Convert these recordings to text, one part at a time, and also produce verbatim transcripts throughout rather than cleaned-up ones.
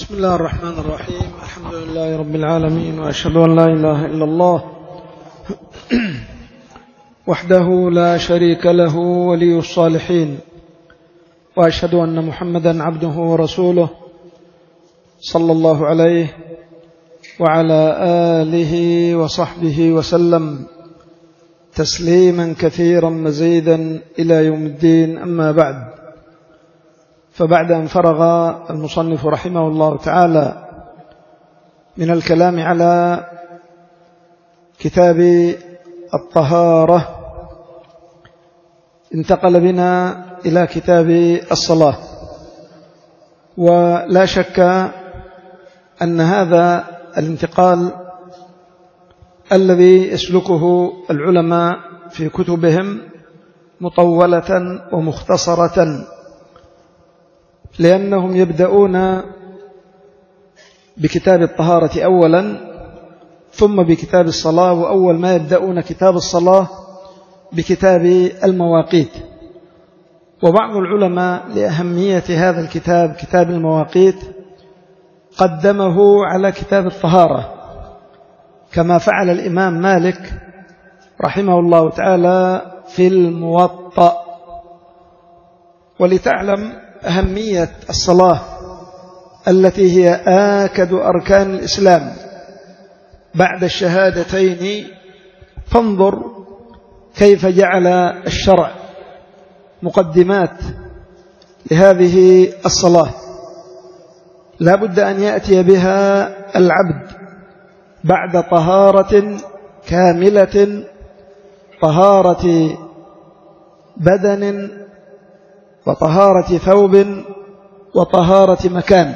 بسم الله الرحمن الرحيم. الحمد لله رب العالمين، وأشهد أن لا إله إلا الله وحده لا شريك له ولي الصالحين، وأشهد أن محمدا عبده ورسوله صلى الله عليه وعلى آله وصحبه وسلم تسليما كثيرا مزيدا إلى يوم الدين. أما بعد، فبعد أن فرغ المصنف رحمه الله تعالى من الكلام على كتاب الطهارة، انتقل بنا إلى كتاب الصلاة. ولا شك أن هذا الانتقال الذي يسلكه العلماء في كتبهم مطولة ومختصرة، لأنهم يبدأون بكتاب الطهارة أولا ثم بكتاب الصلاة، وأول ما يبدأون كتاب الصلاة بكتاب المواقيت. وبعض العلماء لأهمية هذا الكتاب كتاب المواقيت قدمه على كتاب الطهارة، كما فعل الإمام مالك رحمه الله تعالى في الموطأ. ولتعلم أهمية الصلاة التي هي آكد أركان الإسلام بعد الشهادتين، فانظر كيف جعل الشرع مقدمات لهذه الصلاة لا بد أن يأتي بها العبد بعد طهارة كاملة، طهارة بدن وطهارة ثوب وطهارة مكان.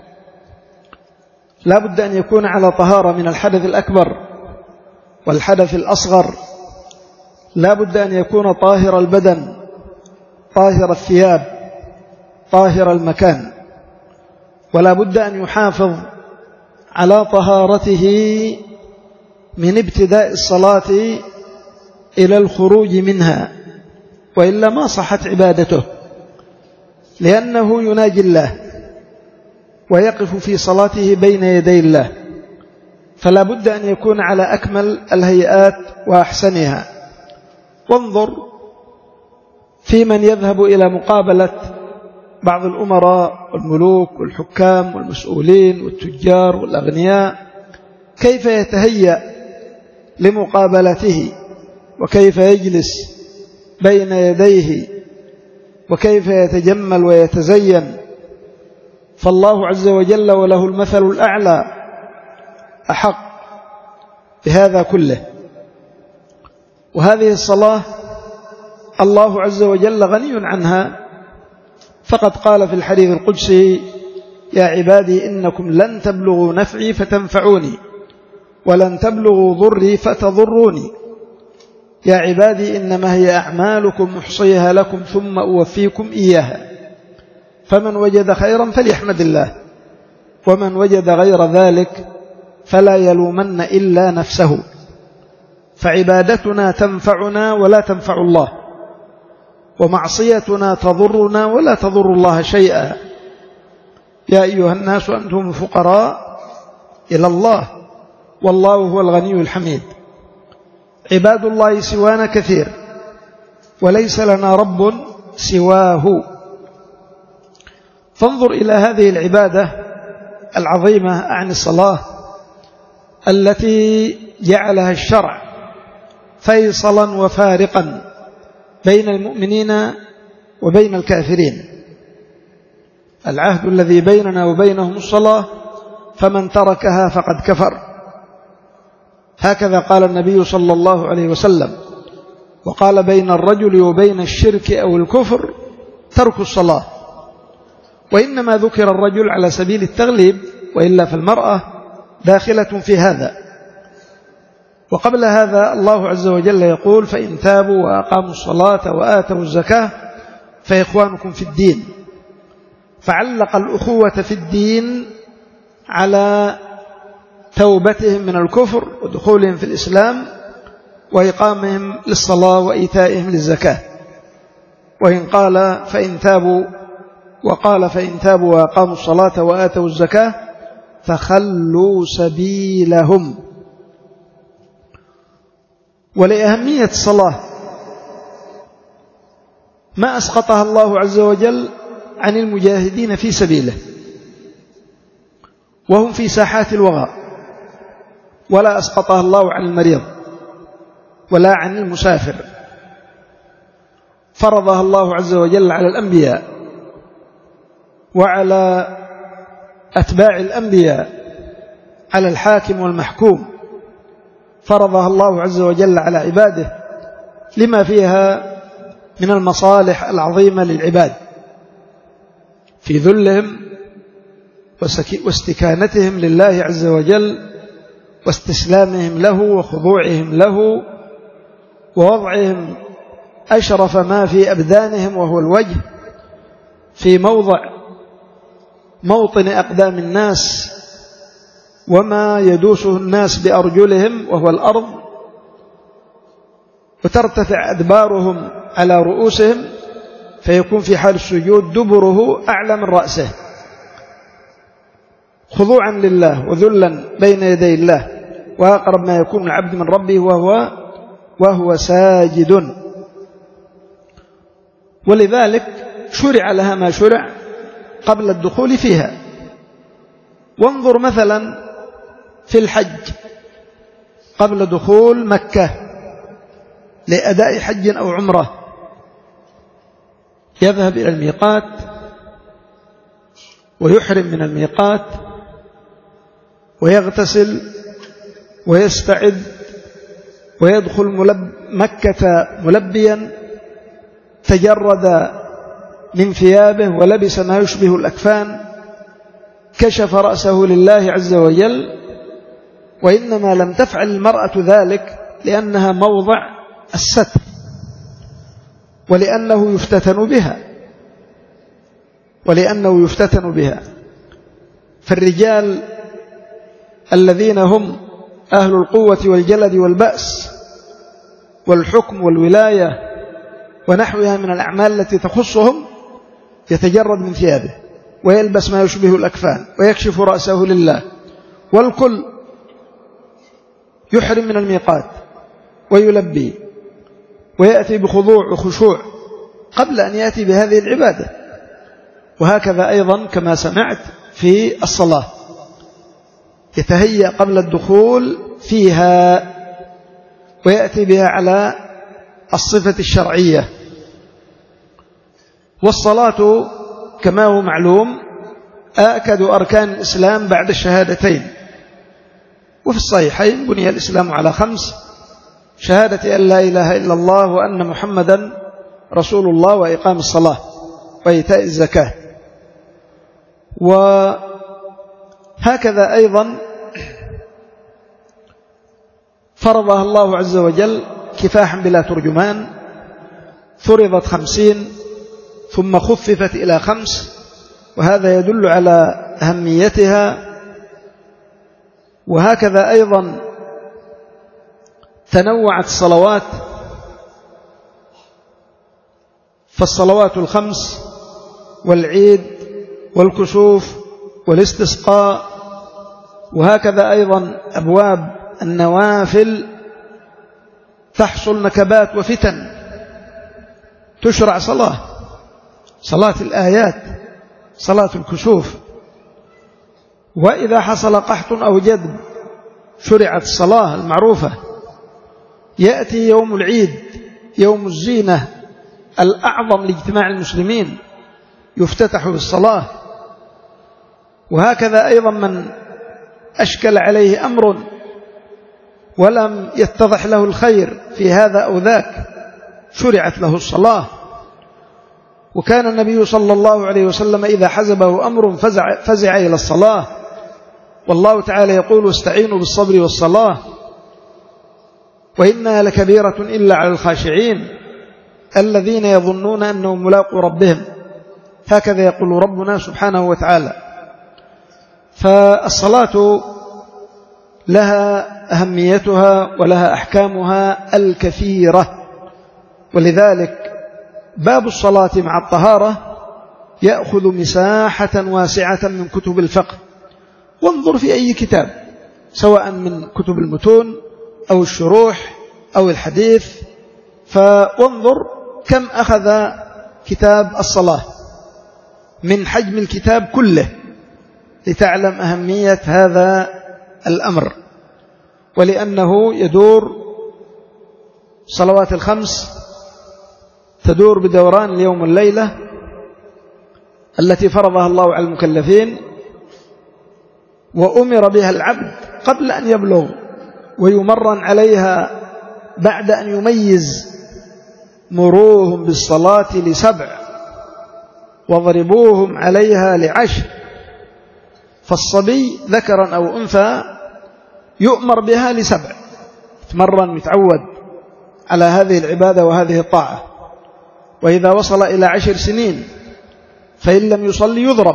لا بد أن يكون على طهارة من الحدث الأكبر والحدث الأصغر، لا بد أن يكون طاهر البدن، طاهر الثياب، طاهر المكان، ولا بد أن يحافظ على طهارته من ابتداء الصلاة إلى الخروج منها، وإلا ما صحت عبادته، لأنه يناجي الله ويقف في صلاته بين يدي الله، فلا بد أن يكون على أكمل الهيئات وأحسنها. وانظر في من يذهب إلى مقابلة بعض الأمراء والملوك والحكام والمسؤولين والتجار والأغنياء، كيف يتهيأ لمقابلته، وكيف يجلس بين يديه، وكيف يتجمل ويتزين. فالله عز وجل وله المثل الأعلى أحق بهذا كله. وهذه الصلاة الله عز وجل غني عنها، فقد قال في الحديث القدسي: يا عبادي إنكم لن تبلغوا نفعي فتنفعوني، ولن تبلغوا ضري فتضروني. يا عبادي إنما هي أعمالكم محصيها لكم ثم أوفيكم إياها، فمن وجد خيرا فليحمد الله، ومن وجد غير ذلك فلا يلومن إلا نفسه. فعبادتنا تنفعنا ولا تنفع الله، ومعصيتنا تضرنا ولا تضر الله شيئا. يا أيها الناس أنتم الفقراء إلى الله والله هو الغني الحميد. عباد الله سوانا كثير، وليس لنا رب سواه. فانظر إلى هذه العبادة العظيمة عن الصلاة التي جعلها الشرع فيصلا وفارقا بين المؤمنين وبين الكافرين. العهد الذي بيننا وبينهم الصلاة، فمن تركها فقد كفر. هكذا قال النبي صلى الله عليه وسلم. وقال: بين الرجل وبين الشرك أو الكفر ترك الصلاة. وإنما ذكر الرجل على سبيل التغليب، وإلا فالمرأة داخلة في هذا. وقبل هذا الله عز وجل يقول: فإن تابوا وأقاموا الصلاة وآتوا الزكاة فإخوانكم في الدين. فعلق الأخوة في الدين على توبتهم من الكفر ودخولهم في الإسلام وإقامهم للصلاة وإيتائهم للزكاة. وإن قال: فإن تابوا وقال فإن تابوا وأقاموا الصلاة وآتوا الزكاة فخلوا سبيلهم. ولأهمية الصلاة ما أسقطها الله عز وجل عن المجاهدين في سبيله وهم في ساحات الوغى، ولا أسقطها الله عن المريض ولا عن المسافر. فرضها الله عز وجل على الأنبياء وعلى أتباع الأنبياء، على الحاكم والمحكوم، فرضها الله عز وجل على عباده لما فيها من المصالح العظيمة للعباد في ذلهم واستكانتهم لله عز وجل واستسلامهم له وخضوعهم له ووضعهم أشرف ما في أبدانهم وهو الوجه في موضع موطن أقدام الناس وما يدوسه الناس بأرجلهم وهو الأرض، وترتفع أدبارهم على رؤوسهم فيكون في حال السجود دبره أعلى من رأسه، خضوعا لله وذلا بين يدي الله، وأقرب ما يكون العبد من ربه وهو, وهو ساجد. ولذلك شرع لها ما شرع قبل الدخول فيها. وانظر مثلا في الحج قبل دخول مكة لأداء حج أو عمرة، يذهب إلى الميقات ويحرم من الميقات ويغتسل ويستعد ويدخل ملب مكة ملبيا، تجرد من ثيابه ولبس ما يشبه الأكفان، كشف رأسه لله عز وجل. وإنما لم تفعل المرأة ذلك لأنها موضع الستر ولأنه يفتتن بها ولأنه يفتتن بها فالرجال الذين هم أهل القوة والجلد والبأس والحكم والولاية ونحوها من الأعمال التي تخصهم يتجرد من ثيابه ويلبس ما يشبه الأكفان ويكشف رأسه لله، والكل يحرم من الميقات ويلبي ويأتي بخضوع وخشوع قبل أن يأتي بهذه العبادة. وهكذا أيضا كما سمعت في الصلاة يتهيأ قبل الدخول فيها ويأتي بها على الصفة الشرعية. والصلاة كما هو معلوم آكد أركان الإسلام بعد الشهادتين، وفي الصحيحين بني الإسلام على خمس: شهادة أن لا إله إلا الله وأن محمدا رسول الله، وإقام الصلاة، وإيتاء الزكاة. وهكذا أيضا فرضها الله عز وجل كفاحا بلا ترجمان، فرضت خمسين ثم خففت إلى خمس، وهذا يدل على أهميتها. وهكذا أيضا تنوعت الصلوات، فالصلوات الخمس والعيد والكسوف والاستسقاء، وهكذا أيضا أبواب النوافل تحصل نكبات وفتن تشرع صلاة صلاة الآيات، صلاة الكسوف. وإذا حصل قحط أو جدب شرعت الصلاة المعروفة. يأتي يوم العيد يوم الزينة الأعظم لاجتماع المسلمين يفتتح بالصلاة. وهكذا أيضا من أشكل عليه أمر ولم يتضح له الخير في هذا أو ذاك شرعت له الصلاة. وكان النبي صلى الله عليه وسلم إذا حزبه أمر فزع, فزع إلى الصلاة، والله تعالى يقول: استعينوا بالصبر والصلاة وإنها لكبيرة إلا على الخاشعين الذين يظنون أنهم ملاقوا ربهم. هكذا يقول ربنا سبحانه وتعالى. فالصلاة لها أهميتها ولها أحكامها الكثيرة، ولذلك باب الصلاة مع الطهارة يأخذ مساحة واسعة من كتب الفقه. وانظر في أي كتاب، سواء من كتب المتون أو الشروح أو الحديث، فانظر كم أخذ كتاب الصلاة من حجم الكتاب كله، لتعلم أهمية هذا الأمر. ولأنه يدور صلوات الخمس تدور بدوران اليوم والليلة التي فرضها الله على المكلفين، وأمر بها العبد قبل أن يبلغ، ويمرن عليها بعد أن يميز. مروهم بالصلاة لسبع واضربوهم عليها لعشر. فالصبي ذكرا أو أنثى يؤمر بها لسبع، يتمرن يتعود على هذه العبادة وهذه الطاعة. وإذا وصل إلى عشر سنين فإن لم يصلي يضرب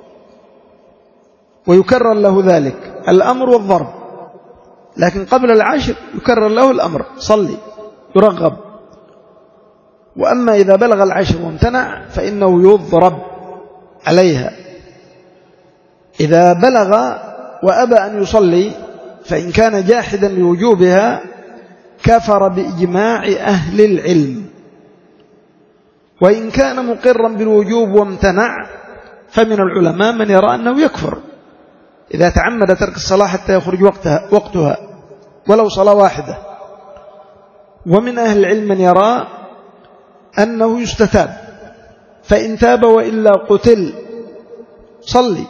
ويكرر له ذلك الأمر والضرب، لكن قبل العشر يكرر له الأمر صلي يرغب. وأما إذا بلغ العشر وامتنع فإنه يضرب عليها. إذا بلغ وأبى أن يصلي فإن كان جاحدا لوجوبها كفر بإجماع أهل العلم. وإن كان مقرا بالوجوب وامتنع فمن العلماء من يرى أنه يكفر إذا تعمد ترك الصلاة حتى يخرج وقتها, وقتها ولو صلاة واحدة. ومن أهل العلم من يرى أنه يستتاب، فإن تاب وإلا قتل. صلي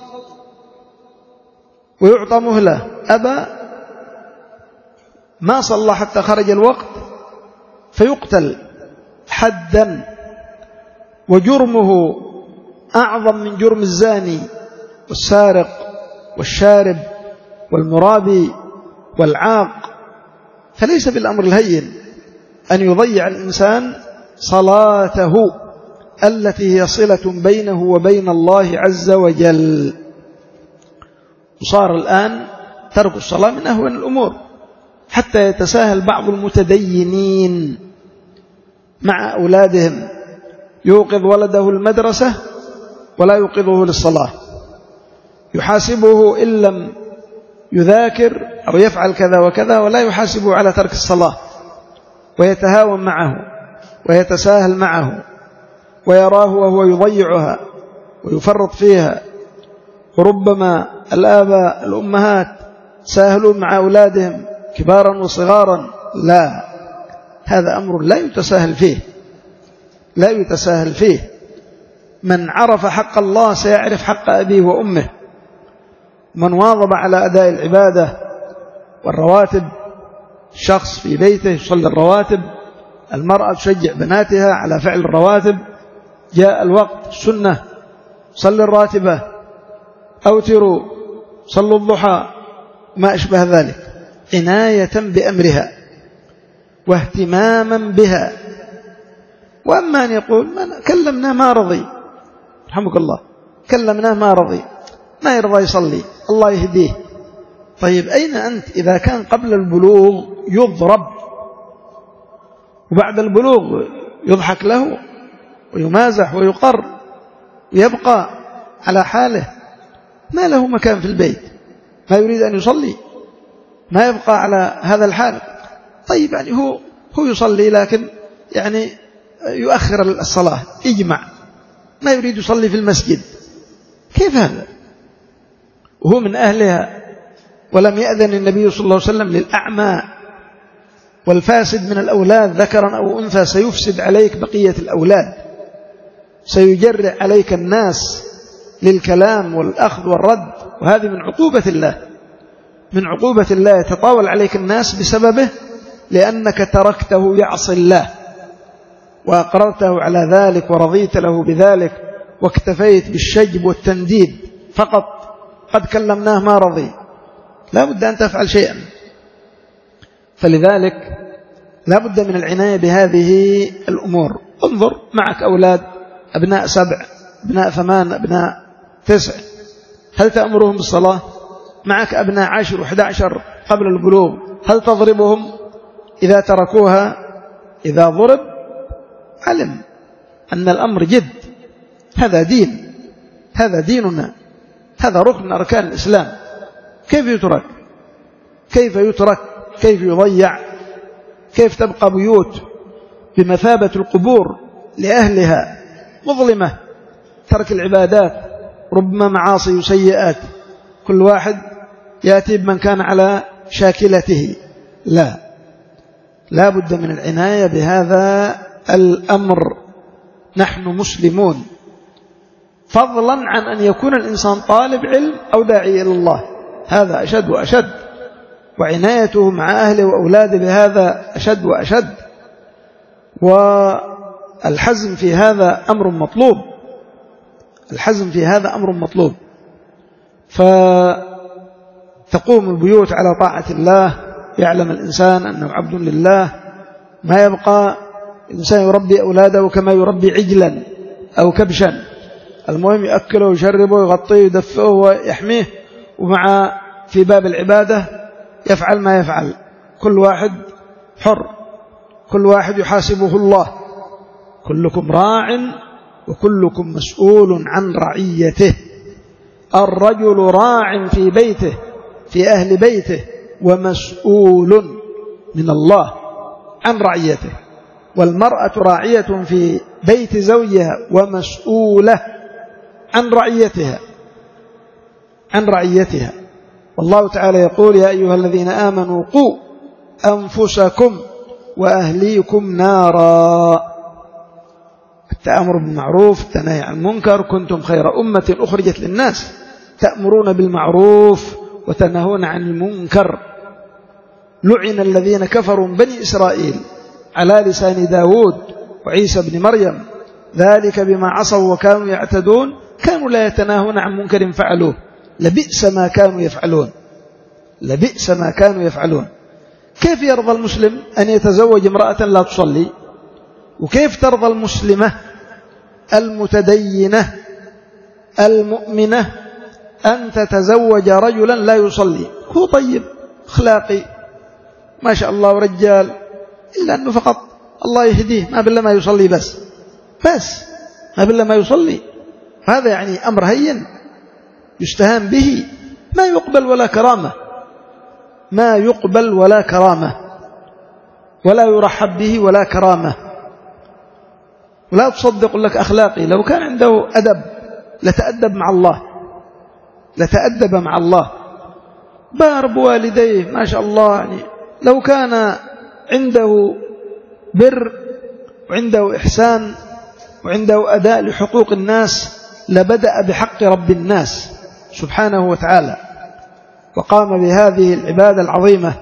ويعطى مهلة، أبى ما صلى حتى خرج الوقت فيقتل حدا، وجرمه أعظم من جرم الزاني والسارق والشارب والمرابي والعاق. فليس بالأمر الهين أن يضيع الإنسان صلاته التي هي صلة بينه وبين الله عز وجل. وصار الآن ترك الصلاة من أهون الأمور، حتى يتساهل بعض المتدينين مع أولادهم، يوقظ ولده المدرسة ولا يوقظه للصلاة، يحاسبه إن لم يذاكر أو يفعل كذا وكذا، ولا يحاسبه على ترك الصلاة، ويتهاون معه ويتساهل معه، ويراه وهو يضيعها ويفرط فيها. وربما الآباء الأمهات ساهلون مع أولادهم كبارا وصغارا. لا، هذا أمر لا يتساهل فيه، لا يتساهل فيه. من عرف حق الله سيعرف حق أبيه وأمه. من واظب على أداء العبادة والرواتب، شخص في بيته يصلي الرواتب، المرأة تشجع بناتها على فعل الرواتب، جاء الوقت السنة صلي الراتبة، أوتروا، صلوا الضحى، ما أشبه ذلك، عناية بأمرها واهتماما بها. وأما أن يقول كلمنا ما رضي، رحمك الله، كلمنا ما رضي، ما يرضى يصلي، الله يهديه. طيب أين أنت إذا كان قبل البلوغ يضرب، وبعد البلوغ يضحك له ويمازح ويقر ويبقى على حاله، ما له مكان في البيت، ما يريد أن يصلي، ما يبقى على هذا الحال. طيب يعني هو هو يصلي لكن يعني يؤخر الصلاة، يجمع، ما يريد يصلي في المسجد، كيف هذا؟ وهو من أهلها. ولم يأذن النبي صلى الله عليه وسلم للأعمى والفاسد من الأولاد ذكرا أو أنثى، سيفسد عليك بقية الأولاد، سيجرع عليك الناس للكلام والأخذ والرد، وهذه من عقوبة الله، من عقوبة الله، يتطاول عليك الناس بسببه، لأنك تركته يعصي الله وأقررته على ذلك ورضيت له بذلك، واكتفيت بالشجب والتنديد فقط، قد كلمناه ما رضي. لا بد أن تفعل شيئا. فلذلك لا بد من العناية بهذه الأمور. انظر معك أولاد أبناء سبع، أبناء ثمان، أبناء تسع، هل تأمرهم بالصلاة؟ معك أبناء عشر وحد عشر قبل البلوغ، هل تضربهم إذا تركوها؟ إذا ضرب علم أن الأمر جد، هذا دين، هذا ديننا، هذا ركن أركان الإسلام. كيف يترك؟ كيف يترك؟ كيف يضيع؟ كيف تبقى بيوت بمثابة القبور لأهلها مظلمة؟ ترك العبادات، ربما معاصي وسيئات، كل واحد يأتي بمن كان على شاكلته. لا، لا بد من العناية بهذا الأمر. نحن مسلمون، فضلا عن أن يكون الإنسان طالب علم أو داعي إلى الله، هذا أشد وأشد، وعنايته مع أهله وأولاده بهذا أشد وأشد. والحزم في هذا أمر مطلوب، الحزم في هذا أمر مطلوب. فتقوم البيوت على طاعة الله، يعلم الإنسان أنه عبد لله، ما يبقى الإنسان يربي أولاده كما يربي عجلا أو كبشا، المهم يأكله ويشربه ويغطيه ويدفئه ويحميه، ومع في باب العبادة يفعل ما يفعل. كل واحد حر، كل واحد يحاسبه الله. كلكم راع وكلكم مسؤول عن رعيته. الرجل راع في بيته، في أهل بيته، ومسؤول من الله عن رعيته. والمرأة راعية في بيت زوجها ومسؤولة عن رعيتها، عن رعيتها. والله تعالى يقول: يا أيها الذين آمنوا قوا أنفسكم وأهليكم نارا. التأمر بالمعروف، التنهي عن المنكر، كنتم خير أمة أخرجت للناس تأمرون بالمعروف وتنهون عن المنكر. لعن الذين كفروا من بني إسرائيل على لسان داود وعيسى بن مريم، ذلك بما عصوا وكانوا يعتدون، كانوا لا يتناهون عن منكر فعلوه، لبئس ما كانوا يفعلون، لبئس ما كانوا يفعلون. كيف يرضى المسلم أن يتزوج امرأة لا تصلي؟ وكيف ترضى المسلمة المتدينة المؤمنة أن تتزوج رجلا لا يصلي؟ هو طيب أخلاقي ما شاء الله ورجال، إلا أنه فقط الله يهديه، ما بالله ما يصلي، بس بس ما بالله ما يصلي. هذا يعني أمر هين يستهان به، ما يقبل ولا كرامة، ما يقبل ولا كرامة، ولا يرحب به ولا كرامة. ولا تصدق لك أخلاقي، لو كان عنده أدب لتأدب مع الله، لتأدب مع الله، بار بوالديه ما شاء الله. يعني لو كان عنده بر وعنده إحسان وعنده أداء لحقوق الناس لبدأ بحق رب الناس سبحانه وتعالى، وقام بهذه العبادة العظيمة.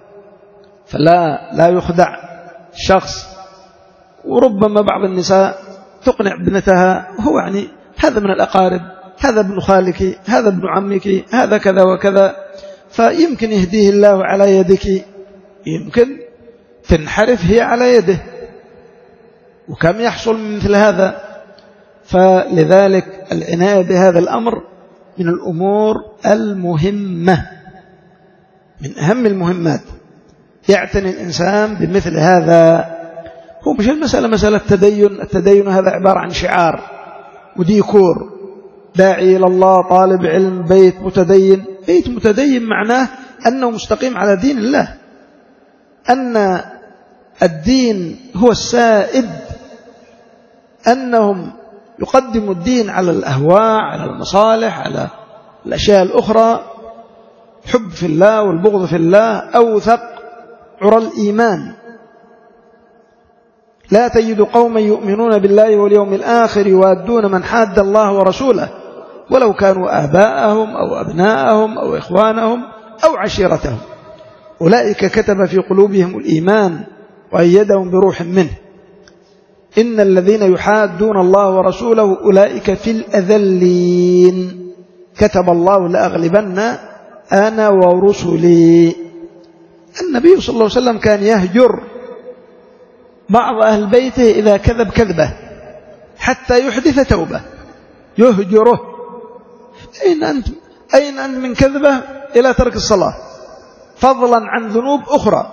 فلا لا يخدع الشخص. وربما بعض النساء تقنع ابنتها، هو يعني هذا من الأقارب، هذا ابن خالك، هذا ابن عمك، هذا كذا وكذا، فيمكن يهديه الله على يدك، يمكن تنحرف هي على يده، وكم يحصل من مثل هذا. فلذلك العناية بهذا الأمر من الأمور المهمة، من أهم المهمات. يعتني الإنسان بمثل هذا. هو مش المسألة مسألة تدين، التدين هذا عبارة عن شعار وديكور، داعي إلى الله، طالب علم، بيت متدين. بيت متدين معناه أنه مستقيم على دين الله، أن الدين هو السائد، أنهم يقدموا الدين على الأهواء، على المصالح، على الأشياء الأخرى. حب في الله والبغض في الله أوثق عرى الإيمان. لا تجد قوما يؤمنون بالله واليوم الآخر يوادون من حاد الله ورسوله ولو كانوا آباءهم أو أبناءهم أو إخوانهم أو عشيرتهم، أولئك كتب في قلوبهم الإيمان وأيدهم بروح منه. إن الذين يحادون الله ورسوله أولئك في الأذلين، كتب الله لأغلبن أنا ورسلي. النبي صلى الله عليه وسلم كان يهجر بعض أهل بيته إذا كذب كذبة حتى يحدث توبة، يهجره. أين أنت؟ أين أنت من كذبة إلى ترك الصلاة، فضلا عن ذنوب أخرى،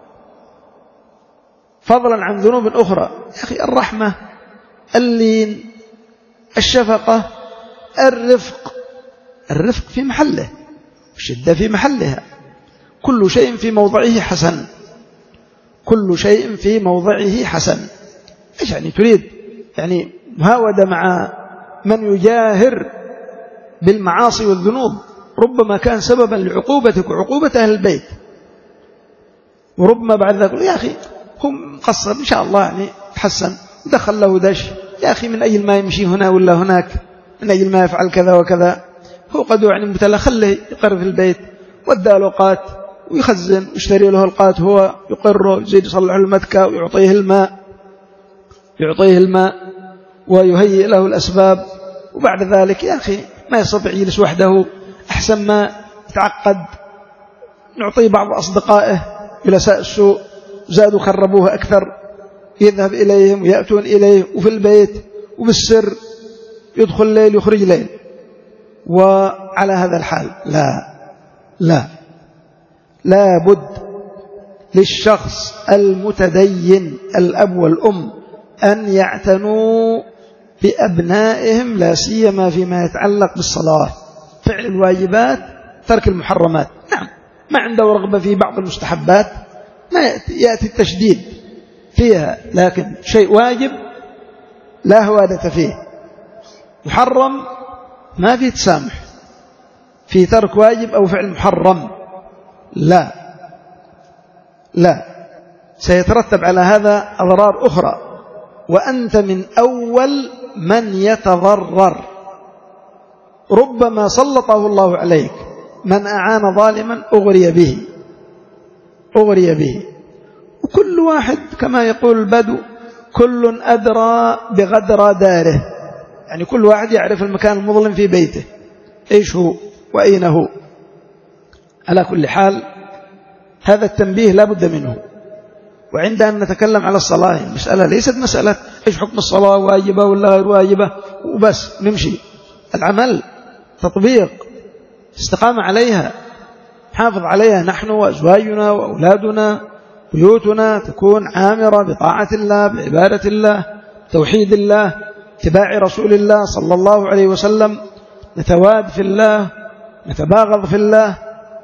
فضلا عن ذنوب أخرى. يا أخي الرحمة، اللين، الشفقة، الرفق، الرفق في محله، الشدة في محلها، كل شيء في موضعه حسن، كل شيء في موضعه حسن. إيش يعني تريد؟ يعني مهاودة مع من يجاهر بالمعاصي والذنوب ربما كان سببا لعقوبتك وعقوبة أهل البيت، وربما بعد ذلك يا أخي هو مقصر إن شاء الله يعني تحسن، دخل له دش، يا أخي من أجل ما يمشي هنا ولا هناك، من أجل ما يفعل كذا وكذا، هو قد يعني مبتلى، خله يقر في البيت، ودى له قات ويخزن ويشتري له القات، هو يقره، يزيد يصلح له المتكة ويعطيه الماء، يعطيه الماء ويهيئ له الأسباب، وبعد ذلك يا أخي ما يستطيع يجلس وحده، أحسن ما يتعقد، نعطيه بعض أصدقائه جلساء السوء زادوا خربوه أكثر، يذهب إليهم ويأتون إليه وفي البيت وبالسر، يدخل ليل يخرج ليل، وعلى هذا الحال لا لا لا بد للشخص المتدين الأب والأم أن يعتنوا بأبنائهم، لا سيما فيما يتعلق بالصلاة، فعل الواجبات، ترك المحرمات. نعم ما عنده رغبة في بعض المستحبات ما يأتي التشديد فيها، لكن شيء واجب لا هوادة فيه، محرم ما في تسامح في ترك واجب أو فعل محرم، لا لا سيترتب على هذا أضرار أخرى، وأنت من أول من يتضرر. ربما سلطه الله عليك، من أعان ظالما أغري به، أغري به. وكل واحد كما يقول البدو كل أدرى بغدر داره، يعني كل واحد يعرف المكان المظلم في بيته إيش هو وأين هو. على كل حال هذا التنبيه لا بد منه. وعند أن نتكلم على الصلاة المسألة ليست مسألة إيش حكم الصلاة، واجبة ولا غير واجبة وبس نمشي، العمل تطبيق، استقامة عليها، حافظ عليها نحن وأزواجنا وأولادنا، بيوتنا تكون عامرة بطاعة الله، بعبادة الله، توحيد الله، اتباع رسول الله صلى الله عليه وسلم، نتواد في الله، نتباغض في الله،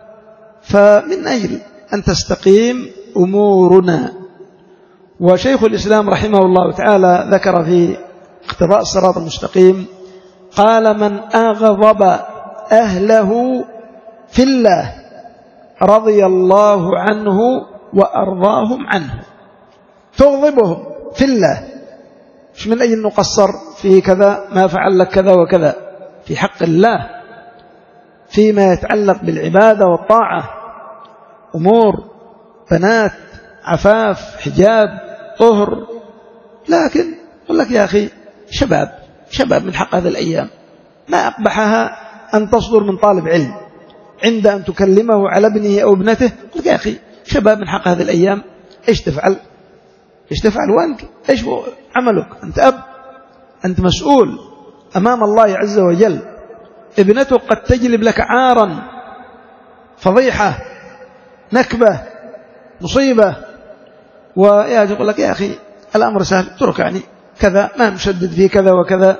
فمن أجل أن تستقيم أمورنا. وشيخ الإسلام رحمه الله تعالى ذكر في اقتضاء الصراط المستقيم قال: من أغضب أهله في الله رضي الله عنه وأرضاهم عنه. تغضبهم في الله، مش من أجل نقصر في كذا ما فعل لك كذا وكذا، في حق الله فيما يتعلق بالعبادة والطاعة، أمور بنات، عفاف، حجاب، طهر، لكن يقول لك يا أخي شباب شباب من حق هذه الأيام، ما أقبحها أن تصدر من طالب علم عند أن تكلمه على ابنه أو ابنته، يقول لك يا أخي شباب من حق هذه الأيام، إيش تفعل إيش تفعل وأنت إيش عملك؟ أنت أب، أنت مسؤول أمام الله عز وجل، ابنته قد تجلب لك عارا، فضيحة، نكبة، مصيبة، ويأتي يقول لك يا أخي الأمر سهل، اترك يعني كذا، ما نشدد فيه كذا وكذا.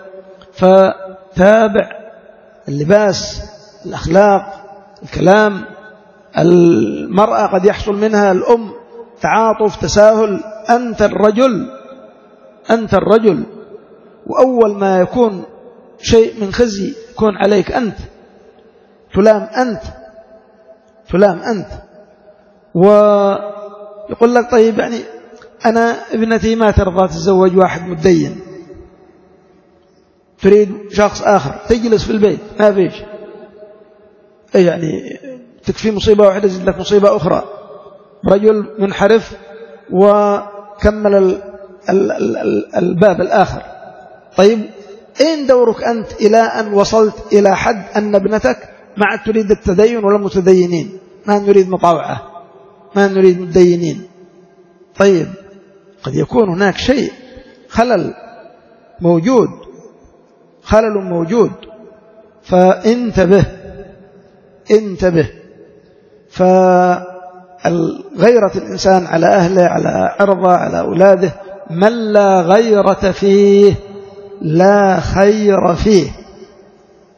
فتابع اللباس، الأخلاق، الكلام. المرأة قد يحصل منها الأم تعاطف، تساهل، أنت الرجل أنت الرجل وأول ما يكون شيء من خزي يكون عليك أنت، تلام أنت تلام أنت ويقول لك طيب يعني أنا ابنتي ما ترضى تتزوج واحد متدين، تريد شخص آخر، تجلس في البيت ما فيش، يعني تكفي مصيبة واحدة زد لك مصيبة أخرى، رجل منحرف وكمل ال ال ال الباب الآخر. طيب أين دورك أنت إلى أن وصلت إلى حد أن ابنتك ما تريد التدين ولا متدينين، ما نريد مطاوعة، ما نريد متدينين؟ طيب قد يكون هناك شيء خلل موجود خلل موجود فانتبه انتبه. فغيرة الإنسان على أهله، على عرضه، على أولاده، من لا غيرة فيه لا خير فيه.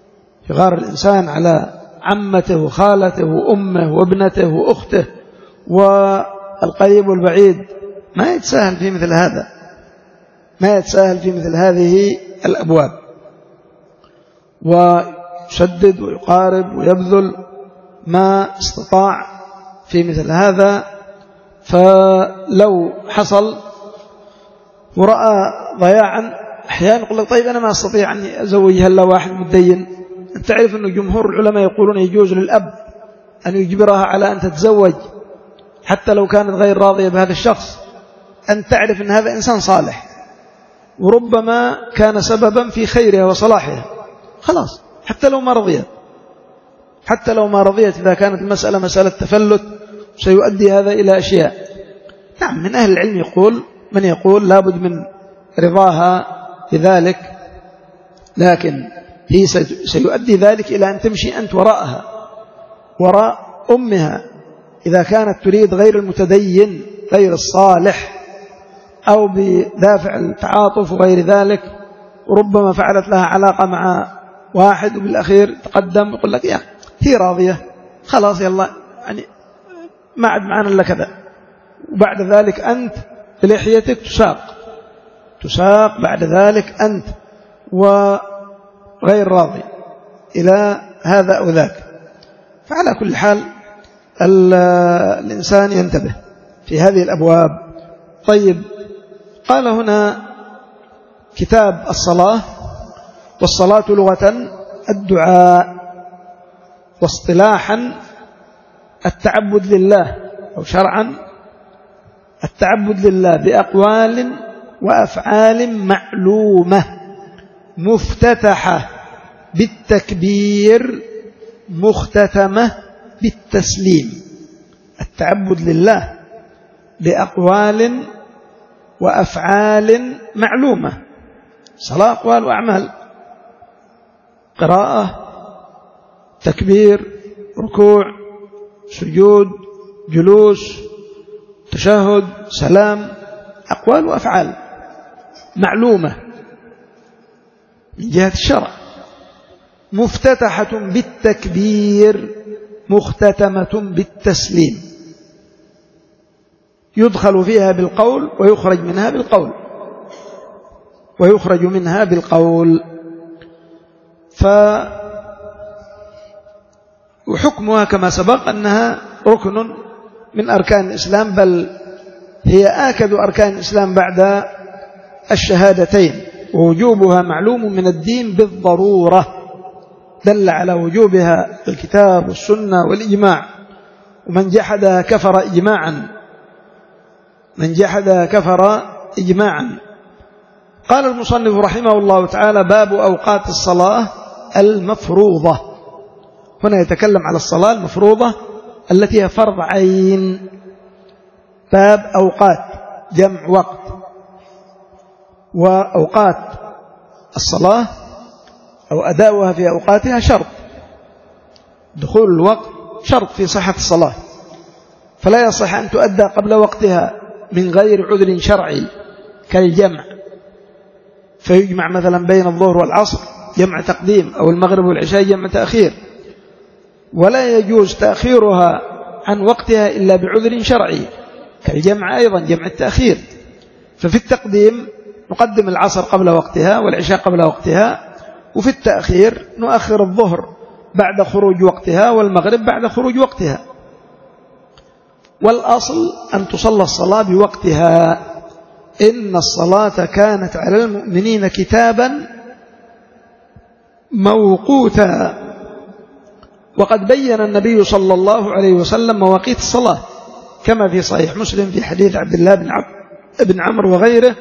يغار الإنسان على عمته وخالته وأمه وابنته وأخته والقريب والبعيد، ما يتساهل في مثل هذا، ما يتساهل في مثل هذه الأبواب، ويشدد ويقارب ويبذل ما استطاع في مثل هذا. فلو حصل ورأى ضياعا أحيانا يقول لك طيب أنا ما أستطيع أن أزوج هلا واحد متدين. أنت تعرف أن جمهور العلماء يقولون يجوز للأب أن يجبرها على أن تتزوج حتى لو كانت غير راضية بهذا الشخص، أن تعرف أن هذا إنسان صالح وربما كان سببا في خيرها وصلاحها، خلاص حتى لو ما رضيت، حتى لو ما رضيت إذا كانت المسألة مسألة تفلت سيؤدي هذا إلى أشياء. نعم، من أهل العلم يقول من يقول لابد من رضاها بذلك، لكن هي سيؤدي ذلك إلى أن تمشي أنت وراءها وراء أمها إذا كانت تريد غير المتدين غير الصالح أو بدافع التعاطف وغير ذلك، وربما فعلت لها علاقة مع واحد وبالأخير تقدم يقول لك يا هي راضية خلاص يلا يعني ما عاد معنا إلا كذا، وبعد ذلك أنت بلحيتك تساق تساق بعد ذلك أنت وغير راضي إلى هذا أو ذاك. فعلى كل حال الإنسان ينتبه في هذه الأبواب. طيب، قال هنا كتاب الصلاة، والصلاة لغة الدعاء، واصطلاحا التعبد لله، أو شرعا التعبد لله بأقوال وأفعال معلومة مفتتحة بالتكبير مختتمة بالتسليم. التعبد لله بأقوال وأفعال معلومة، صلاة أقوال وأعمال، قراءة، تكبير، ركوع، سجود، جلوس، تشهد، سلام، أقوال وأفعال معلومة من جهة الشرع، مفتتحة بالتكبير مختتمة بالتسليم، يدخل فيها بالقول ويخرج منها بالقول ويخرج منها بالقول. ف وحكمها كما سبق أنها ركن من أركان الإسلام، بل هي آكد أركان الإسلام بعد الشهادتين، ووجوبها معلوم من الدين بالضرورة، دل على وجوبها الكتاب والسنة والإجماع، ومن جحدها كفر إجماعا، من جحدها كفر إجماعا. قال المصنف رحمه الله تعالى: باب أوقات الصلاة المفروضة. هنا يتكلم على الصلاة المفروضة التي هي فرض عين. باب أوقات جمع وقت، وأوقات الصلاة أو أداؤها في أوقاتها شرط، دخول الوقت شرط في صحة الصلاة، فلا يصح أن تؤدى قبل وقتها من غير عذر شرعي كالجمع، فيجمع مثلا بين الظهر والعصر جمع تقديم، أو المغرب والعشاء جمع تأخير، ولا يجوز تأخيرها عن وقتها إلا بعذر شرعي كالجمع أيضا جمع التأخير. ففي التقديم نقدم العصر قبل وقتها والعشاء قبل وقتها، وفي التأخير نؤخر الظهر بعد خروج وقتها والمغرب بعد خروج وقتها. والأصل أن تصلى الصلاة بوقتها، إن الصلاة كانت على المؤمنين كتابا موقوتا. وقد بين النبي صلى الله عليه وسلم مواقيت الصلاة كما في صحيح مسلم في حديث عبد الله بن بن عمرو وغيره.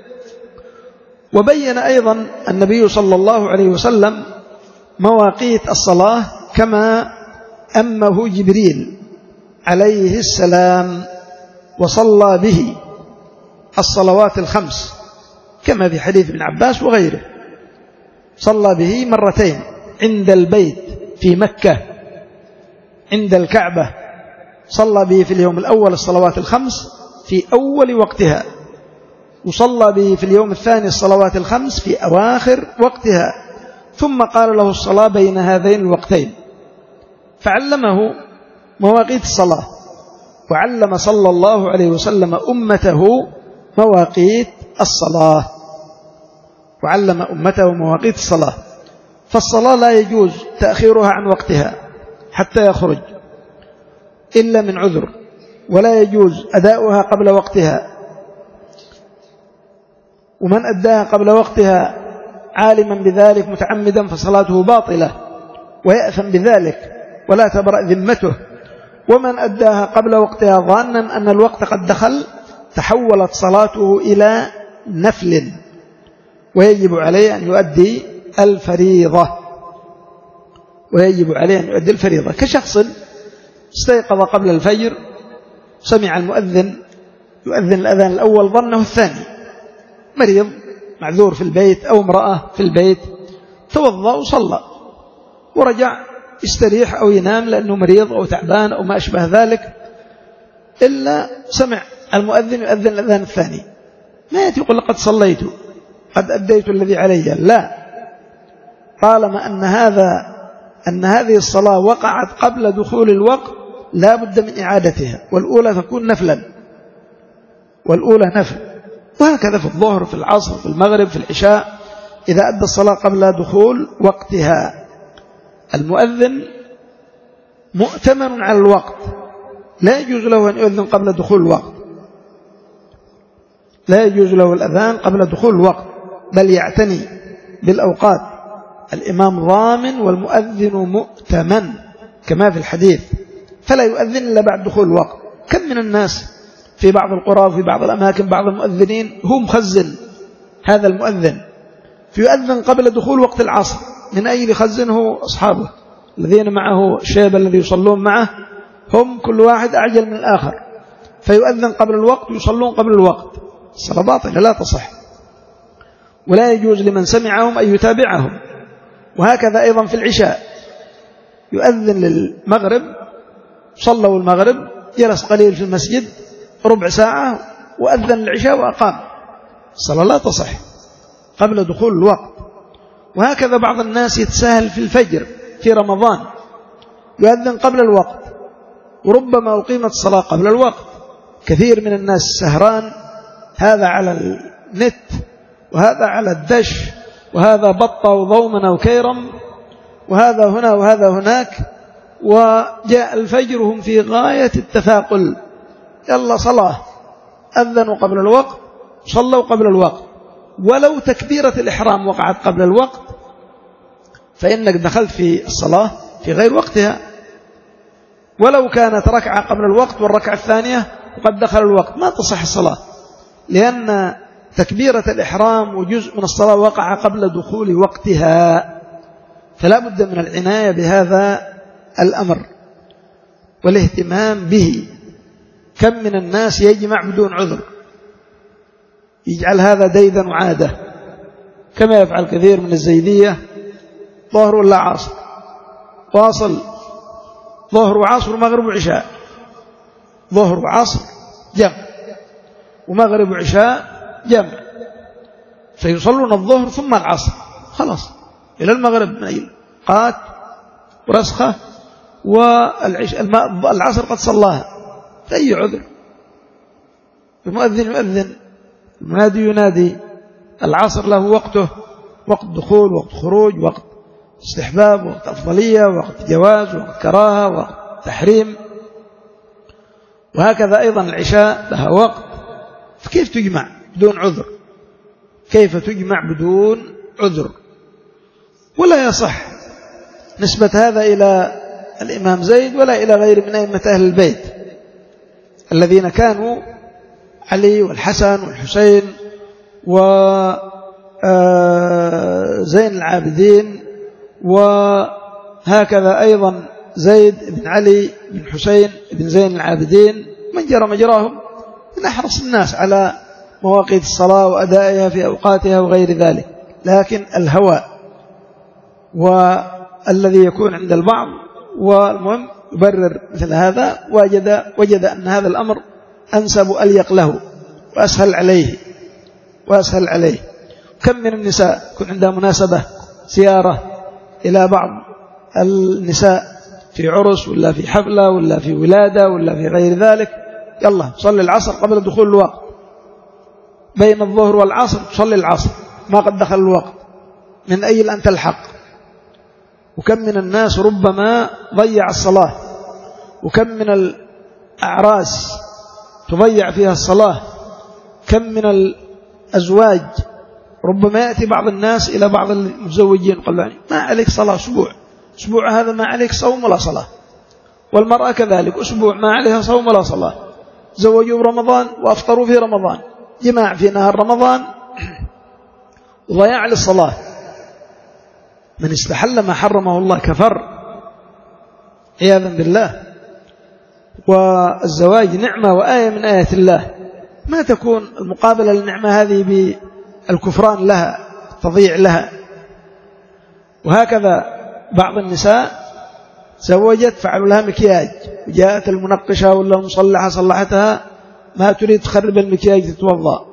وبين أيضا النبي صلى الله عليه وسلم مواقيت الصلاة كما أمه جبريل عليه السلام وصلى به الصلوات الخمس كما في حديث ابن عباس وغيره، صلى به مرتين عند البيت في مكة عند الكعبة، صلى به في اليوم الأول الصلوات الخمس في أول وقتها، وصلى به في اليوم الثاني الصلوات الخمس في أواخر وقتها، ثم قال له الصلاة بين هذين الوقتين، فعلمه مواقيت الصلاة، وعلم صلى الله عليه وسلم أمته مواقيت الصلاة وعلم أمته مواقيت الصلاة. فالصلاة لا يجوز تأخيرها عن وقتها حتى يخرج إلا من عذر، ولا يجوز أداؤها قبل وقتها، ومن أداها قبل وقتها عالما بذلك متعمدا فصلاته باطلة ويأثم بذلك ولا تبرأ ذمته، ومن أداها قبل وقتها ظانا أن الوقت قد دخل تحولت صلاته إلى نفل، ويجب عليه أن يؤدي الفريضة ويجب عليه أن يؤدي الفريضة كشخص استيقظ قبل الفجر، سمع المؤذن يؤذن الأذان الأول ظنه الثاني، مريض معذور في البيت أو امرأة في البيت، توضأ وصلى ورجع يستريح أو ينام لأنه مريض أو تعبان أو ما أشبه ذلك، إلا سمع المؤذن يؤذن الأذان الثاني، ما يأتي يقول لقد صليت قد أديت الذي علي، لا، طالما أن هذا أن هذه الصلاة وقعت قبل دخول الوقت لا بد من إعادتها، والأولى تكون نفلا والأولى نفل. وهكذا في الظهر في العصر في المغرب في العشاء إذا أدى الصلاة قبل دخول وقتها. المؤذن مؤتمن على الوقت، لا يجوز له أن يؤذن قبل دخول الوقت، لا يجوز له الأذان قبل دخول الوقت، بل يعتني بالأوقات. الإمام ضامن والمؤذن مؤتمن كما في الحديث، فلا يؤذن إلا بعد دخول الوقت. كم من الناس في بعض القرى وفي بعض الأماكن بعض المؤذنين هو مخزن هذا المؤذن فيؤذن قبل دخول وقت العصر، من أين يخزنه أصحابه الذين معه الشيب الذي يصلون معه، هم كل واحد أعجل من الآخر، فيؤذن قبل الوقت ويصلون قبل الوقت، الصلاة باطلة لا تصح، ولا يجوز لمن سمعهم أن يتابعهم. وهكذا أيضا في العشاء يؤذن للمغرب، صلوا المغرب جلس قليل في المسجد ربع ساعة وأذن العشاء وأقام، الصلاة لا تصح قبل دخول الوقت. وهكذا بعض الناس يتساهل في الفجر في رمضان، يؤذن قبل الوقت وربما أقيمت الصلاة قبل الوقت. كثير من الناس سهران، هذا على النت وهذا على الدش وهذا بطة وضومنا وكيرم وهذا هنا وهذا هناك، وجاء الفجر هم في غاية التثاقل، يلا صلاة، أذنوا قبل الوقت صلوا قبل الوقت، ولو تكبيرة الإحرام وقعت قبل الوقت فإنك دخلت في الصلاة في غير وقتها، ولو كانت ركعة قبل الوقت والركعة الثانية وقد دخل الوقت ما تصح الصلاة، لأن تكبيرة الإحرام وجزء من الصلاة وقع قبل دخول وقتها، فلا بد من العناية بهذا الأمر والاهتمام به. كم من الناس يجمع بدون عذر، يجعل هذا ديدا وعادة، كما يفعل كثير من الزيدية، ظهر ولا عصر واصل، ظهر وعصر ومغرب وعشاء، ظهر وعصر جمع ومغرب وعشاء جمع، فيصلون الظهر ثم العصر خلاص إلى المغرب من قات ورسخة، والعصر قد صلاها، أي عذر. المؤذن يؤذن، المنادي ينادي، العصر له وقته، وقت دخول وقت خروج، وقت استحباب وقت أفضلية وقت جواز وقت كراهة وقت تحريم، وهكذا أيضا العشاء لها وقت. فكيف تجمع بدون عذر؟ كيف تجمع بدون عذر؟ ولا يصح نسبة هذا إلى الإمام زيد ولا إلى غير من أئمة أهل البيت الذين كانوا علي والحسن والحسين وزين العابدين، وهكذا أيضا زيد بن علي بن حسين بن زين العابدين، من جرى مجراهم من أحرص الناس على مواقيت الصلاة وأدائها في أوقاتها وغير ذلك. لكن الهوى والذي يكون عند البعض والمهم يبرر مثل هذا، وجد, وجد أن هذا الأمر أنسب أليق له وأسهل عليه وأسهل عليه. كم من النساء يكون عندها مناسبة زيارة إلى بعض النساء في عرس ولا في حفلة ولا في ولادة ولا في غير ذلك، يلا صلي العصر قبل دخول الوقت، بين الظهر والعصر تصلي العصر ما قد دخل الوقت، من أي أن تلحق. وكم من الناس ربما ضيع الصلاة، وكم من الأعراس تضيع فيها الصلاة، كم من الأزواج ربما يأتي بعض الناس إلى بعض المتزوجين قال له ما عليك صلاة أسبوع، أسبوع هذا ما عليك صوم ولا صلاة، والمرأة كذلك أسبوع ما عليها صوم ولا صلاة، زوجوا برمضان وأفطروا في رمضان، جماع في نهار رمضان وضياع للصلاة. من استحل ما حرمه الله كفر عياذا بالله. والزواج نعمة وآية من آيات الله، ما تكون المقابلة للنعمة هذه بالكفران لها، تضيع لها. وهكذا بعض النساء زوجت فعلوا لها مكياج، جاءت المنقشة ولا المصلحة صلحتها، ما تريد تخرب المكياج تتوضأ،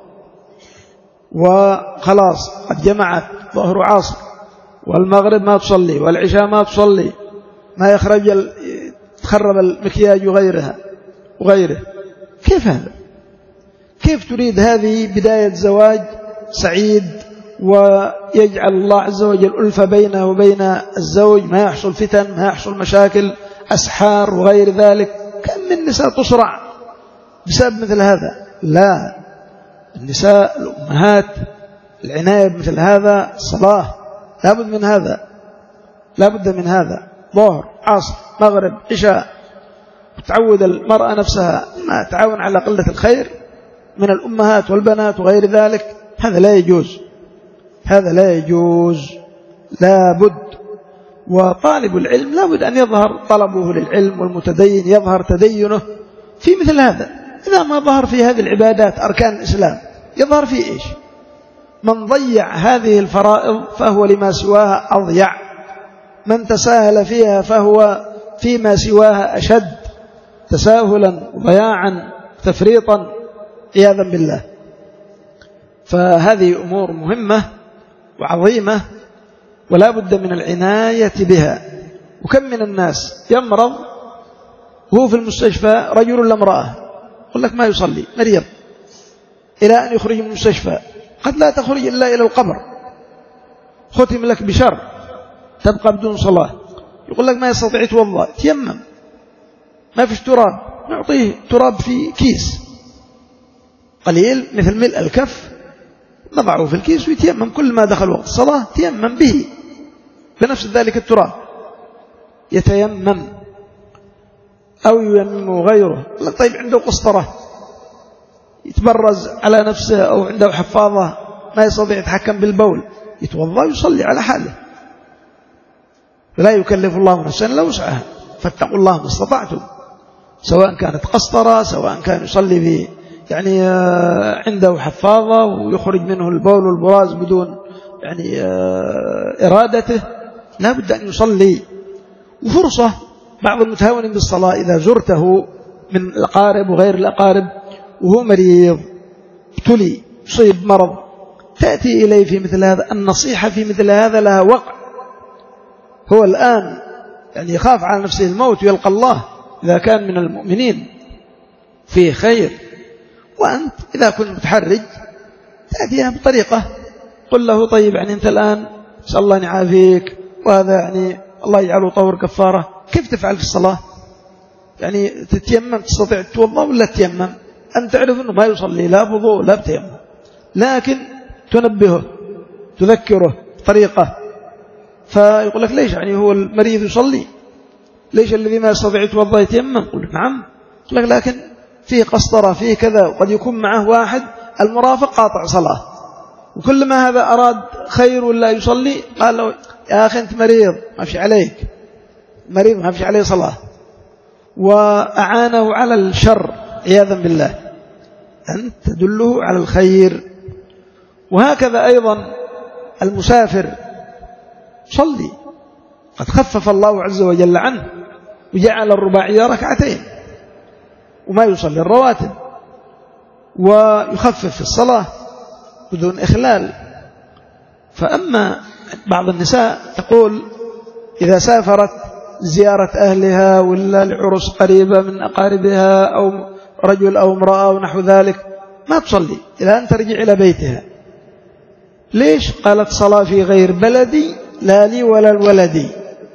وخلاص قد جمعت ظهر وعصر والمغرب ما تصلي والعشاء ما تصلي، ما يخرج تخرب المكياج وغيرها وغيره. كيف هذا؟ كيف تريد هذه بداية زواج سعيد ويجعل الله عز وجل ألفة بينه وبين الزوج، ما يحصل فتن، ما يحصل مشاكل أسحار وغير ذلك؟ كم من نساء تصرع بسبب مثل هذا. لا، النساء الأمهات العناية بمثل هذا، الصلاة لابد من هذا، لابد من هذا، ظهر عصر مغرب عشاء. وتعود المرأة نفسها ما تعاون على قلة الخير من الأمهات والبنات وغير ذلك، هذا لا يجوز، هذا لا يجوز، لابد. وطالب العلم لابد أن يظهر طلبه للعلم، والمتدين يظهر تدينه في مثل هذا. إذا ما ظهر في هذه العبادات أركان الإسلام يظهر في إيش؟ من ضيع هذه الفرائض فهو لما سواها أضيع، من تساهل فيها فهو فيما سواها أشد تساهلا ضياعا تفريطا عياذا بالله. فهذه أمور مهمة وعظيمة ولا بد من العناية بها. وكم من الناس يمرض وهو في المستشفى رجل ولا امرأة، يقول لك ما يصلي مريض، إلى أن يخرج من المستشفى، قد لا تخرج إلا إلى القبر، ختم لك بشر تبقى بدون صلاة، يقول لك ما يستطيع يتوضأ، تيمم، ما فيش تراب، نعطيه تراب في كيس قليل مثل ملء الكف، نضعه في الكيس ويتيمم، كل ما دخل وقت الصلاة تيمم به بنفس ذلك التراب، يتيمم أو ييمم غيره. طيب عنده قسطرة يتبرز على نفسه، أو عنده حفاظة ما يستطيع يتحكم بالبول، يتوضأ يصلي على حاله، فلا يكلف الله نفسا إلا وسعها، فاتقوا الله ما استطعتم، سواء كانت قسطرة، سواء كان يصلي في يعني عنده حفاظة ويخرج منه البول والبراز بدون يعني إرادته، لا بد أن يصلي. وفرصة بعض المتهاونين بالصلاة إذا زرته من الأقارب وغير الأقارب وهو مريض ابتلي يصيب مرض، تأتي إليه في مثل هذا، النصيحة في مثل هذا لها وقع. هو الآن يعني يخاف على نفسه الموت ويلقى الله إذا كان من المؤمنين فيه خير، وأنت إذا كنت متحرج تأتيها بطريقة، قل له طيب يعني أنت الآن نسأل الله أن يعافيك، وهذا يعني الله يجعله طور كفارة، كيف تفعل في الصلاة؟ يعني تتيمم، تستطيع تتوضأ ولا تتيمم؟ أنت تعرف أنه ما يصلي لا بوضوء لا بتيمم، لكن تنبهه تذكره بطريقة، فيقول لك ليش يعني هو المريض يصلي، ليش الذي ما يستطيع يتوضأ يتيمم؟ قل لك نعم، قل لك لكن فيه قسطرة فيه كذا، وقد يكون معه واحد المرافق قاطع صلاة، وكل ما هذا أراد خير ولا يصلي قال له يا أخي أنت مريض ما في عليك، مريض ما في عليه صلاة، وأعانه على الشر عياذا بالله، أنت تدله على الخير. وهكذا أيضا المسافر صلي، قد خفف الله عز وجل عنه وجعل الرباعية ركعتين وما يصلي الرواتب، ويخفف في الصلاة بدون إخلال. فأما بعض النساء تقول إذا سافرت زيارة أهلها ولا لعرس قريبة من أقاربها أو رجل أو امرأة ونحو ذلك ما تصلي إلى أن ترجع إلى بيتها. ليش؟ قالت صلاة في غير بلدي لا لي ولا الولدي.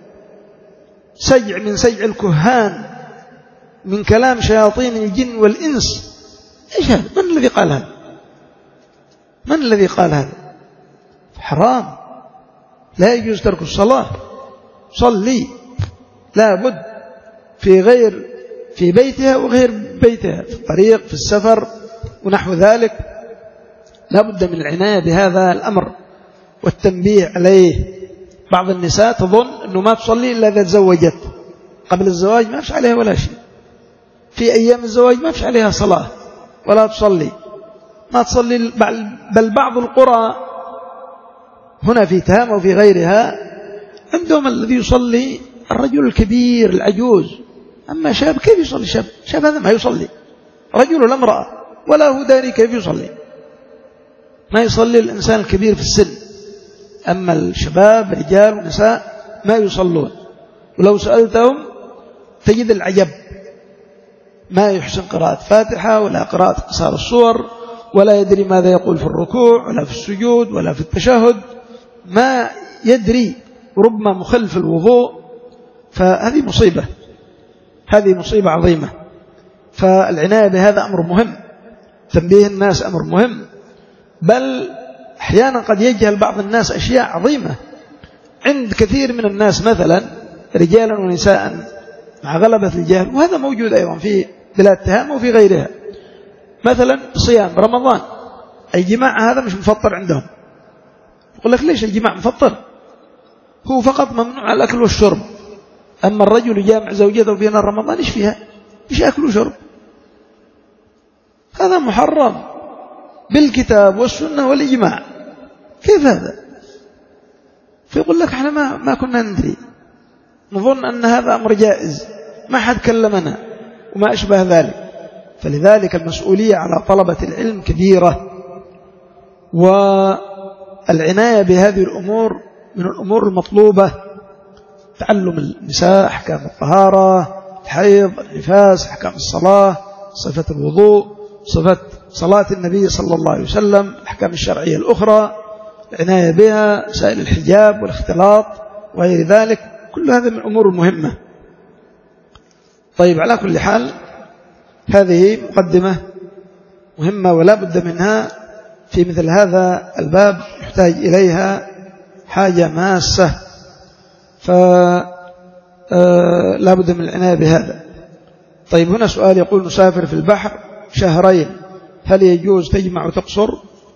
سجع من سجع الكهان، من كلام شياطين الجن والإنس. إيش هذا؟ من الذي قال هذا؟ من الذي قال هذا؟ حرام، لا يجوز ترك الصلاة. صلي لا بد في غير في بيتها وغير بيتها، في الطريق، في السفر ونحو ذلك. لا بد من العناية بهذا الأمر والتنبيه عليه. بعض النساء تظن أنه ما تصلي إلا إذا تزوجت. قبل الزواج ما فيش عليها ولا شيء، في أيام الزواج ما فيش عليها صلاة ولا تصلي، ما تصلي. بل بعض القرى هنا في تهامة وفي غيرها عندهم الذي يصلي الرجل الكبير العجوز. أما شاب كيف يصلي؟ شاب شاب هذا ما يصلي، رجل ولا امرأة ولا هو داري كيف يصلي. ما يصلي الإنسان الكبير في السن. أما الشباب رجال ونساء ما يصلون، ولو سألتهم تجد العجب. ما يحسن قراءة فاتحة ولا قراءة قصار الصور، ولا يدري ماذا يقول في الركوع ولا في السجود ولا في التشهد، ما يدري، ربما مخل الوضوء. فهذه مصيبة، هذه مصيبة عظيمة. فالعناية بهذا أمر مهم، تنبيه الناس أمر مهم. بل أحيانا قد يجهل بعض الناس أشياء عظيمة عند كثير من الناس، مثلا رجالا ونساء، مع غلبة الجهل. وهذا موجود أيضا في بلاد تهامة وفي غيرها. مثلا صيام رمضان، الجماع هذا مش مفطر عندهم. يقول لك ليش الجماع مفطر؟ هو فقط ممنوع الأكل والشرب. أما الرجل يجامع زوجته في نهار رمضان إيش فيها؟ إيش أكل وشرب؟ هذا محرم بالكتاب والسنة والإجماع. كيف هذا؟ فيقول لك احنا ما, ما كنا ندري، نظن أن هذا أمر جائز، ما حد كلمنا وما أشبه ذلك. فلذلك المسؤولية على طلبة العلم كبيرة، والعناية بهذه الأمور من الأمور المطلوبة. تعلم النساء أحكام الطهارة، الحيض، النفاس، أحكام الصلاة، صفة الوضوء، صفة صلاة النبي صلى الله عليه وسلم، الأحكام الشرعية الأخرى، العناية بها، سائل الحجاب والاختلاط وغير ذلك. كل هذا من الأمور المهمة. طيب، على كل حال هذه مقدمة مهمة ولا بد منها في مثل هذا الباب، يحتاج إليها حاجة ماسة، فلا بد من العناية بهذا. طيب، هنا سؤال يقول: نسافر في البحر شهرين، هل يجوز تجمع وتقصر؟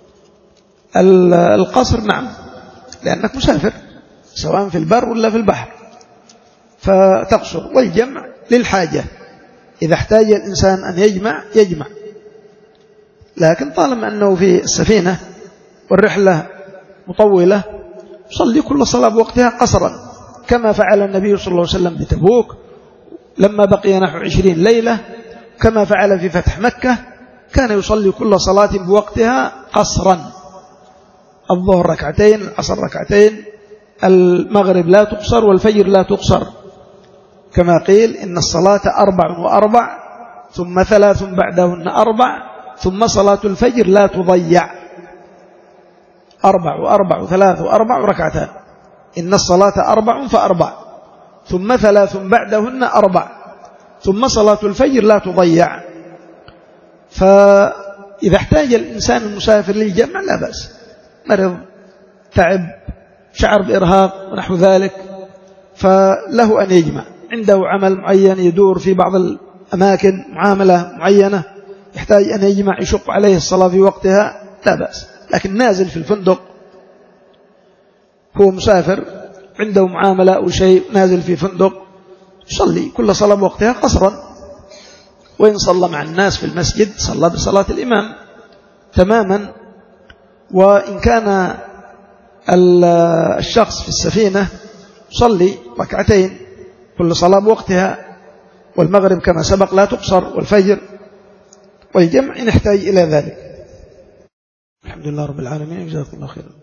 القصر نعم، لأنك مسافر سواء في البر ولا في البحر، فتقصر. والجمع للحاجة، إذا احتاج الإنسان أن يجمع يجمع. لكن طالما أنه في السفينة والرحلة مطولة، صلي كل صلاة بوقتها قصرا، كما فعل النبي صلى الله عليه وسلم بتبوك لما بقي نحو عشرين ليلة، كما فعل في فتح مكة، كان يصلي كل صلاة بوقتها قصرا. الظهر ركعتين، العصر ركعتين، المغرب لا تقصر والفجر لا تقصر، كما قيل: إن الصلاة أربع وأربع ثم ثلاث بعدهن أربع ثم صلاة الفجر لا تضيع. أربع وأربع وثلاث وأربع وركعتان. إن الصلاة أربع فأربع ثم ثلاث بعدهن أربع ثم صلاة الفجر لا تضيع. فإذا احتاج الإنسان المسافر للجمع لا بأس، مرض، تعب، شعر بإرهاق ونحو ذلك، فله أن يجمع. عنده عمل معين يدور في بعض الأماكن، معاملة معينة يحتاج أن يجمع، يشق عليه الصلاة في وقتها، لا بأس. لكن نازل في الفندق، هو مسافر عنده معاملة أو شيء، نازل في فندق، يصلي كل صلاة بوقتها قصرا. وإن صلى مع الناس في المسجد صلى بصلاة الإمام تماما. وإن كان الشخص في السفينة يصلي ركعتين كل صلاة بوقتها، والمغرب كما سبق لا تقصر، والفجر، والجمع إن احتاج إلى ذلك. الحمد لله رب العالمين، جزاكم الله خيرا.